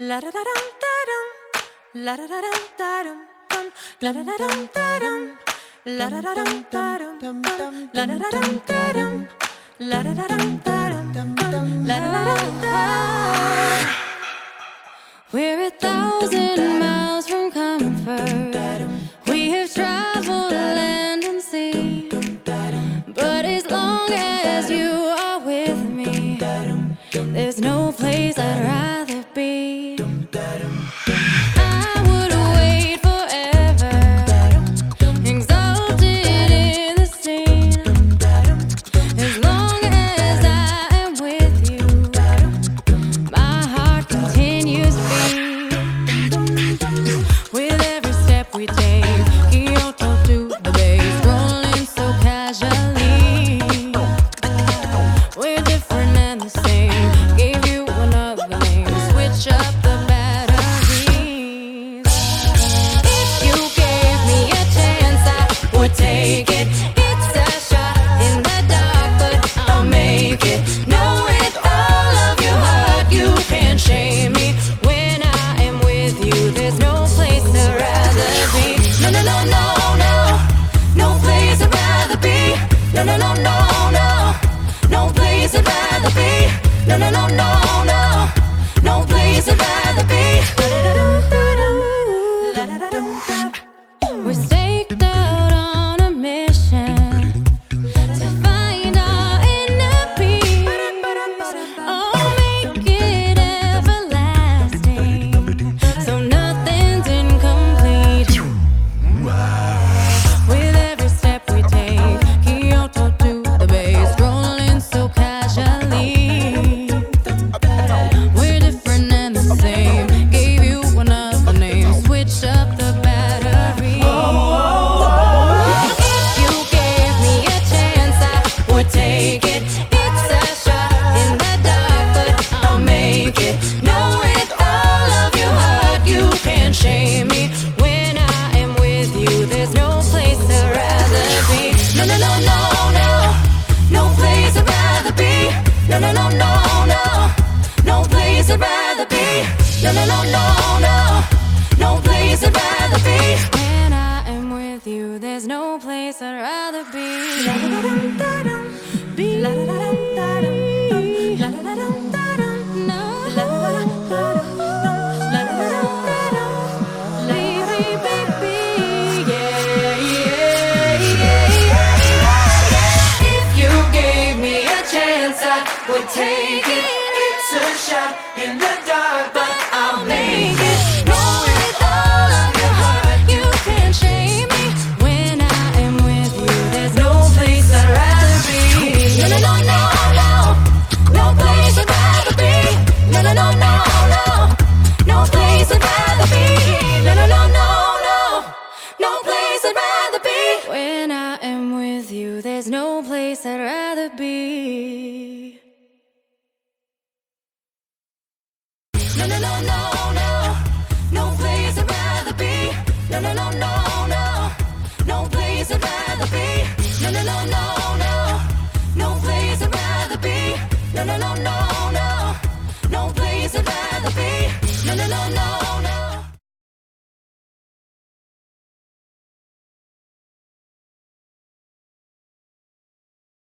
La da da dum da dum, la da da dum da dum dum, la da da dum da dum, la da da dum da dum dum, la da da dum da dum, la da da dum da dum dum, la da da dum da. We're 1,000 miles from comfort. We have traveled land and sea, but as long as you are with me, there's no place I'd rather be. I would wait forever, exalted in the scene. As long as I am with you, my heart continues to beat. With every step we take, Kyoto to the base, rolling so casually. We're different and the same. Gave you another name, switch up the batteries. If you gave me a chance, I would take it. It's a shot in the dark, but I'll make it. Know with all of your heart, you can't shame me. When I am with you, there's no place I'd rather be. No, no, no, no, no. No place I'd rather be. No, no, no, no, no. No place I'd rather be. No, no, no, no, no. No place I'd rather be. We're staked out on a mission to find our inner peace. Oh, make it everlasting, so nothing's incomplete. With every step we take, Kyoto to the base, rolling so casually. We're different and the same. Gave you another name, switch up the battery. If you gave me a chance, I would take it. It's a shot in the dark, but I'll make it. Know with all of your heart, you can't shame me. When I am with you, there's no place I'd rather be. No, no, no, no, no. No place I'd rather be. No, no, no, no, no. No place I'd rather be. No, no, no, no, no. No place I'd rather be. When I am with you, there's no place I'd rather be. La da dum da dum, be la da dum da dum, la da dum da dum, no, la da dum da dum, la da dum da dum, baby, baby, yeah, yeah, yeah, yeah. If you gave me a chance, I would take it. It's a shot in the dark, but I'll make it. Know with all of your heart, you can't shame me. When I am with you, there's no place I'd rather be. No, no, no, no, no. No place I'd rather be. No, no, no, no, no. No place I'd rather be. No, no, no, no, no. No place I'd rather be. When I am with you, there's no place I'd rather be. No, no, no, no, no. No place I'd rather be. No, no, no, no, no. No place I'd rather be. No, no, no, no, no. No place I'd rather be. No, no, no, no, no. No place I'd rather be. No, no, no, no, no.